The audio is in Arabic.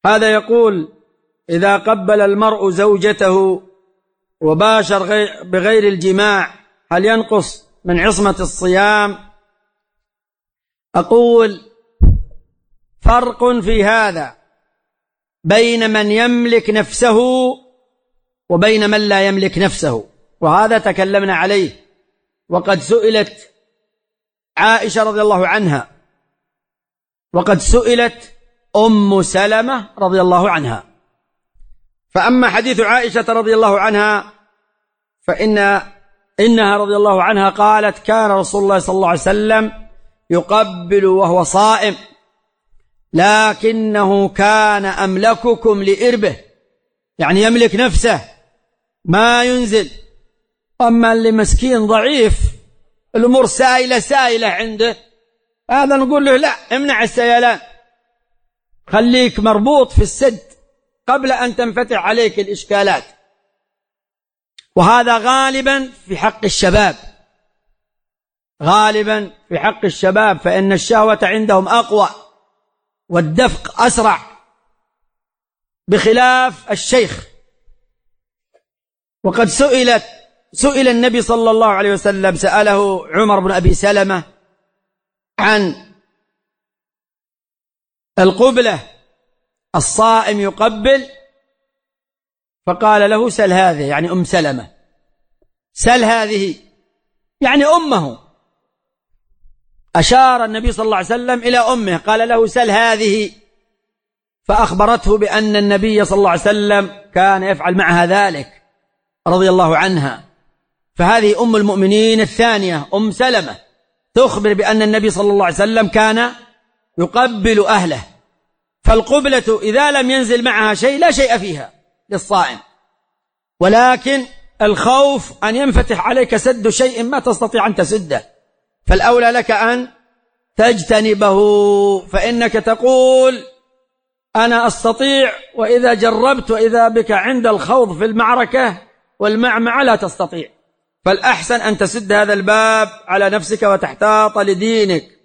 هذا يقول: إذا قبل المرء زوجته وباشر بغير الجماع هل ينقص من عصمة الصيام؟ أقول: فرق في هذا بين من يملك نفسه وبين من لا يملك نفسه، وهذا تكلمنا عليه. وقد سئلت عائشة رضي الله عنها، وقد سئلت أم سلمة رضي الله عنها. فأما حديث عائشة رضي الله عنها فإنها رضي الله عنها قالت: كان رسول الله صلى الله عليه وسلم يقبل وهو صائم، لكنه كان أملككم لإربه، يعني يملك نفسه ما ينزل. أما اللي مسكين ضعيف الأمور سائلة عنده، هذا نقول له: لا، امنع السيلان، خليك مربوط في السد قبل أن تنفتح عليك الإشكالات. وهذا غالبا في حق الشباب، غالبا في حق الشباب، فإن الشهوة عندهم أقوى والدفق أسرع، بخلاف الشيخ. وقد سئل النبي صلى الله عليه وسلم، سأله عمر بن أبي سلمة عن القبلة، الصائم يقبل، فقال له: سل هذه، يعني أم سلمة، سل هذه يعني أمه. أشار النبي صلى الله عليه وسلم إلى أمه، قال له: سل هذه، فأخبرته بأن النبي صلى الله عليه وسلم كان يفعل معها ذلك رضي الله عنها. فهذه أم المؤمنين الثانية، أم سلمة، تخبر بأن النبي صلى الله عليه وسلم كان يقبل أهله. فالقبلة إذا لم ينزل معها شيء لا شيء فيها للصائم، ولكن الخوف أن ينفتح عليك سد شيء ما تستطيع أن تسده، فالأولى لك أن تجتنبه، فإنك تقول: أنا أستطيع، وإذا جربت وإذا بك عند الخوض في المعركة والمعمعة لا تستطيع. فالأحسن أن تسد هذا الباب على نفسك وتحتاط لدينك.